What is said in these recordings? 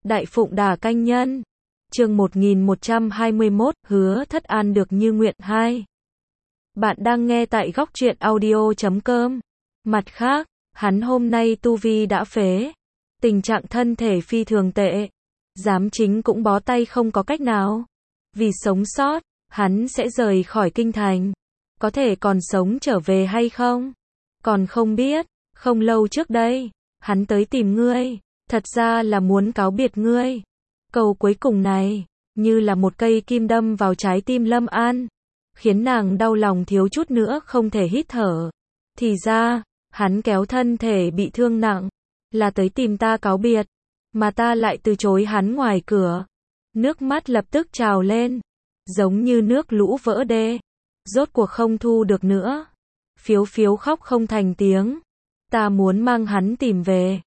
Đại Phụng Đà Canh Nhân. Chương 1121, Hứa Thất An được như nguyện 2. Bạn đang nghe tại góc truyện audio.com. Mặt khác, hắn hôm nay tu vi đã phế, tình trạng thân thể phi thường tệ, giám chính cũng bó tay không có cách nào. Vì sống sót, hắn sẽ rời khỏi kinh thành. Có thể còn sống trở về hay không? Còn không biết. Không lâu trước đây, hắn tới tìm ngươi, thật ra là muốn cáo biệt ngươi. Câu cuối cùng này, như là một cây kim đâm vào trái tim Lâm An, khiến nàng đau lòng thiếu chút nữa không thể hít thở. Thì ra, hắn kéo thân thể bị thương nặng, là tới tìm ta cáo biệt, mà ta lại từ chối hắn ngoài cửa. Nước mắt lập tức trào lên, giống như nước lũ vỡ đê, rốt cuộc không thu được nữa. Phiếu phiếu khóc không thành tiếng. Ta muốn mang hắn tìm về.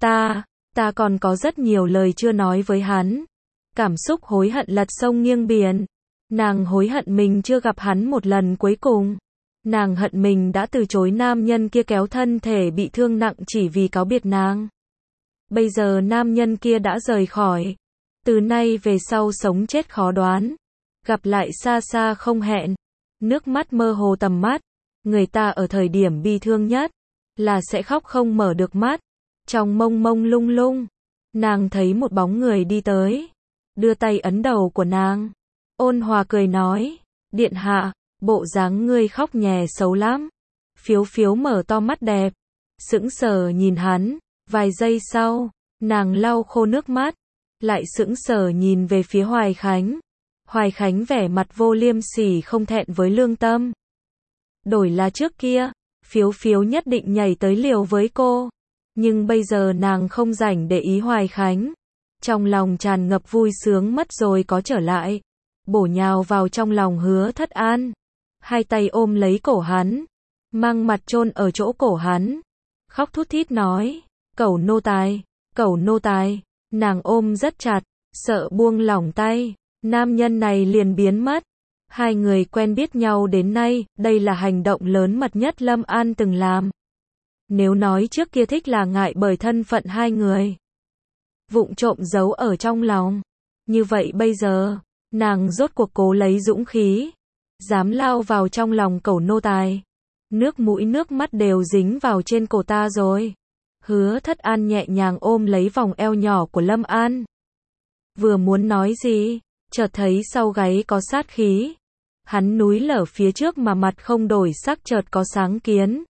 Ta còn có rất nhiều lời chưa nói với hắn. Cảm xúc hối hận lật sông nghiêng biển. Nàng hối hận mình chưa gặp hắn một lần cuối cùng. Nàng hận mình đã từ chối nam nhân kia kéo thân thể bị thương nặng chỉ vì cáo biệt nàng. Bây giờ nam nhân kia đã rời khỏi. Từ nay về sau sống chết khó đoán. Gặp lại xa xa không hẹn. Nước mắt mơ hồ tầm mắt. Người ta ở thời điểm bi thương nhất là sẽ khóc không mở được mắt. Trong mông mông lung lung, nàng thấy một bóng người đi tới, đưa tay ấn đầu của nàng. Ôn hòa cười nói, điện hạ, bộ dáng ngươi khóc nhè xấu lắm. Phiếu phiếu mở to mắt đẹp, sững sờ nhìn hắn. Vài giây sau, nàng lau khô nước mắt, lại sững sờ nhìn về phía Hoài Khánh. Hoài Khánh vẻ mặt vô liêm sỉ không thẹn với lương tâm. Đổi là trước kia, phiếu phiếu nhất định nhảy tới liều với cô. Nhưng bây giờ nàng không rảnh để ý Hoài Khánh. Trong lòng tràn ngập vui sướng mất rồi có trở lại. Bổ nhào vào trong lòng Hứa Thất An. Hai tay ôm lấy cổ hắn. Mang mặt chôn ở chỗ cổ hắn. Khóc thút thít nói. Cẩu nô tài, cẩu nô tài. Nàng ôm rất chặt, sợ buông lỏng tay. Nam nhân này liền biến mất. Hai người quen biết nhau đến nay, đây là hành động lớn mật nhất Lâm An từng làm. Nếu nói trước kia thích là ngại bởi thân phận hai người, vụng trộm giấu ở trong lòng. Như vậy bây giờ, nàng rốt cuộc cố lấy dũng khí, dám lao vào trong lòng cẩu nô tài. Nước mũi nước mắt đều dính vào trên cổ ta rồi. Hứa Thất An nhẹ nhàng ôm lấy vòng eo nhỏ của Lâm An. Vừa muốn nói gì, chợt thấy sau gáy có sát khí. Hắn núi lở phía trước mà mặt không đổi sắc chợt có sáng kiến.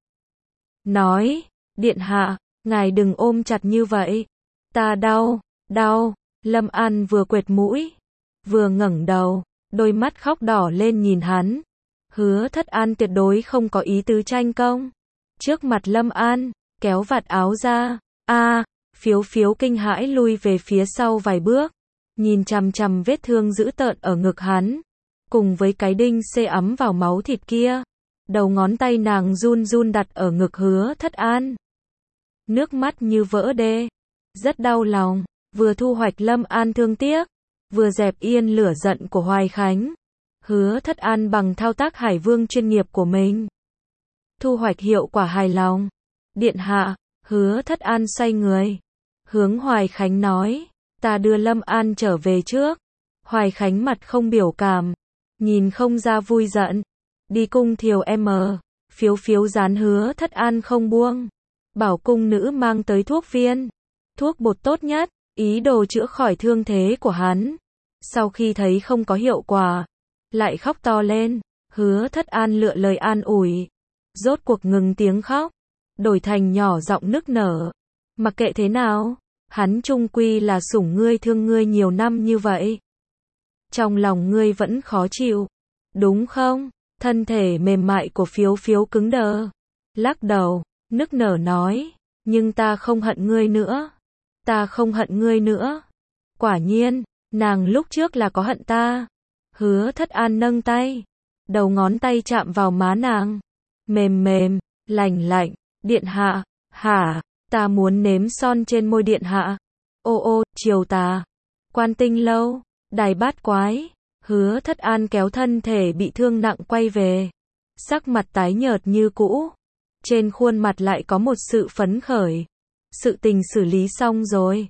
Nói, điện hạ, ngài đừng ôm chặt như vậy. Ta đau, đau. Lâm An vừa quệt mũi, vừa ngẩng đầu, đôi mắt khóc đỏ lên nhìn hắn. Hứa Thất An tuyệt đối không có ý tứ tranh công. Trước mặt Lâm An, kéo vạt áo ra. Phiếu phiếu kinh hãi lui về phía sau vài bước. Nhìn chằm chằm vết thương dữ tợn ở ngực hắn. Cùng với cái đinh xê ấm vào máu thịt kia. Đầu ngón tay nàng run run đặt ở ngực Hứa Thất An. Nước mắt như vỡ đê. Rất đau lòng. Vừa thu hoạch Lâm An thương tiếc. Vừa dẹp yên lửa giận của Hoài Khánh. Hứa Thất An bằng thao tác hải vương chuyên nghiệp của mình. Thu hoạch hiệu quả hài lòng. Điện hạ, Hứa Thất An xoay người. Hướng Hoài Khánh nói. Ta đưa Lâm An trở về trước. Hoài Khánh mặt không biểu cảm. Nhìn không ra vui giận. Đi cung thiều phiếu phiếu dán Hứa Thất An không buông. Bảo cung nữ mang tới thuốc viên. Thuốc bột tốt nhất, ý đồ chữa khỏi thương thế của hắn. Sau khi thấy không có hiệu quả, lại khóc to lên. Hứa Thất An lựa lời an ủi. Rốt cuộc ngừng tiếng khóc. Đổi thành nhỏ giọng nức nở. Mặc kệ thế nào, hắn chung quy là sủng ngươi thương ngươi nhiều năm như vậy. Trong lòng ngươi vẫn khó chịu, đúng không? Thân thể mềm mại của phiếu phiếu cứng đờ. Lắc đầu, nức nở nói. Nhưng ta không hận ngươi nữa. Ta không hận ngươi nữa. Quả nhiên, nàng lúc trước là có hận ta. Hứa Thất An nâng tay. Đầu ngón tay chạm vào má nàng. Mềm mềm, lạnh lạnh. Điện hạ, hả? Ta muốn nếm son trên môi điện hạ. Ô, chiều tà. Quan Tinh lâu, Đài Bát Quái. Hứa Thất An kéo thân thể bị thương nặng quay về. Sắc mặt tái nhợt như cũ. Trên khuôn mặt lại có một sự phấn khởi. Sự tình xử lý xong rồi.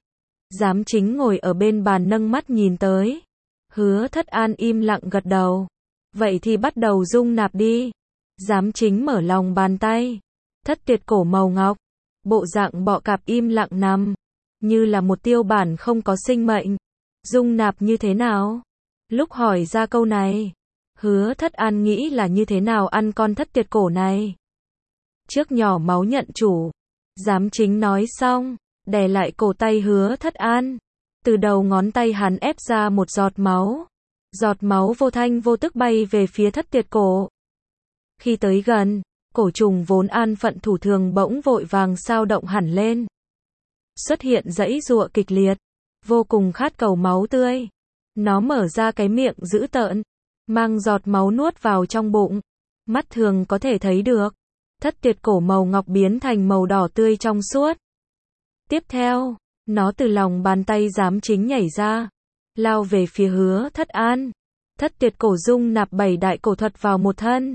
Giám chính ngồi ở bên bàn nâng mắt nhìn tới. Hứa Thất An im lặng gật đầu. Vậy thì bắt đầu dung nạp đi. Giám chính mở lòng bàn tay. Thất tiệt cổ màu ngọc. Bộ dạng bọ cạp im lặng nằm. Như là một tiêu bản không có sinh mệnh. Dung nạp như thế nào? Lúc hỏi ra câu này, Hứa Thất An nghĩ là như thế nào ăn con thất tiệt cổ này. Trước nhỏ máu nhận chủ. Giám chính nói xong, đè lại cổ tay Hứa Thất An. Từ đầu ngón tay hắn ép ra một giọt máu. Giọt máu vô thanh vô tức bay về phía thất tiệt cổ. Khi tới gần, cổ trùng vốn an phận thủ thường bỗng vội vàng sao động hẳn lên. Xuất hiện giãy giụa kịch liệt, vô cùng khát cầu máu tươi. Nó mở ra cái miệng dữ tợn, mang giọt máu nuốt vào trong bụng. Mắt thường có thể thấy được, thất tiệt cổ màu ngọc biến thành màu đỏ tươi trong suốt. Tiếp theo, nó từ lòng bàn tay giám chính nhảy ra, lao về phía Hứa Thất An. Thất tiệt cổ dung nạp 7 đại cổ thuật vào một thân.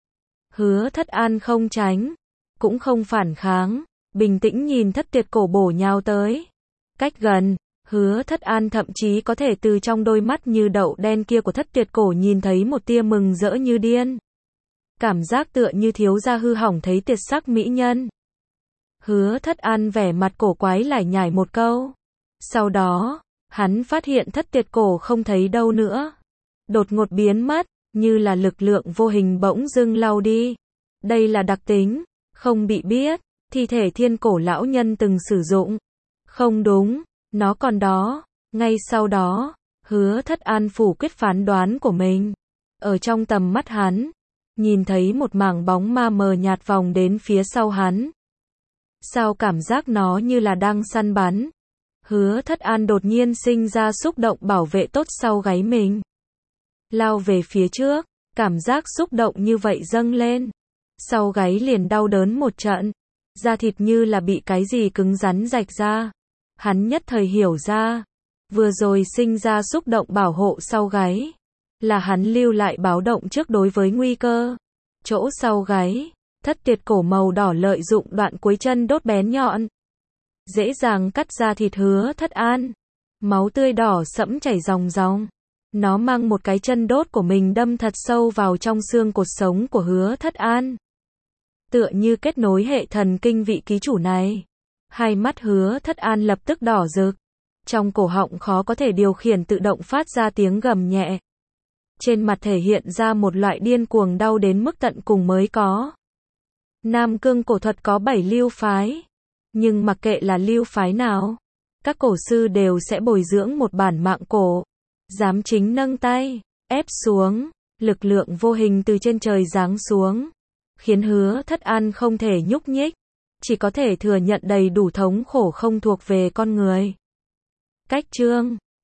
Hứa Thất An không tránh, cũng không phản kháng, bình tĩnh nhìn thất tiệt cổ bổ nhào tới. Cách gần, Hứa Thất An thậm chí có thể từ trong đôi mắt như đậu đen kia của thất tiệt cổ nhìn thấy một tia mừng rỡ như điên. Cảm giác tựa như thiếu gia hư hỏng thấy tuyệt sắc mỹ nhân. Hứa Thất An vẻ mặt cổ quái lải nhải một câu. Sau đó, hắn phát hiện thất tiệt cổ không thấy đâu nữa. Đột ngột biến mất, như là lực lượng vô hình bỗng dưng lao đi. Đây là đặc tính, không bị biết, thi thể thiên cổ lão nhân từng sử dụng. Không đúng, nó còn đó. Ngay sau đó, Hứa Thất An phủ quyết phán đoán của mình. Ở trong tầm mắt hắn, nhìn thấy một mảng bóng ma mờ nhạt vòng đến phía sau hắn. Sao cảm giác nó như là đang săn bắn? Hứa Thất An đột nhiên sinh ra xúc động bảo vệ tốt sau gáy mình. Lao về phía trước, cảm giác xúc động như vậy dâng lên. Sau gáy liền đau đớn một trận. Da thịt như là bị cái gì cứng rắn rạch ra. Hắn nhất thời hiểu ra. Vừa rồi sinh ra xúc động bảo hộ sau gáy. Là hắn lưu lại báo động trước đối với nguy cơ. Chỗ sau gáy, thất tiệt cổ màu đỏ lợi dụng đoạn cuối chân đốt bén nhọn. Dễ dàng cắt ra thịt Hứa Thất An. Máu tươi đỏ sẫm chảy ròng ròng. Nó mang một cái chân đốt của mình đâm thật sâu vào trong xương cột sống của Hứa Thất An. Tựa như kết nối hệ thần kinh vị ký chủ này. Hai mắt Hứa Thất An lập tức đỏ rực. Trong cổ họng khó có thể điều khiển tự động phát ra tiếng gầm nhẹ. Trên mặt thể hiện ra một loại điên cuồng đau đến mức tận cùng mới có. Nam Cương cổ thuật có 7 lưu phái. Nhưng mặc kệ là lưu phái nào, các cổ sư đều sẽ bồi dưỡng một bản mạng cổ. Giám chính nâng tay, ép xuống, lực lượng vô hình từ trên trời giáng xuống, khiến Hứa Thất An không thể nhúc nhích, chỉ có thể thừa nhận đầy đủ thống khổ không thuộc về con người. Cách chương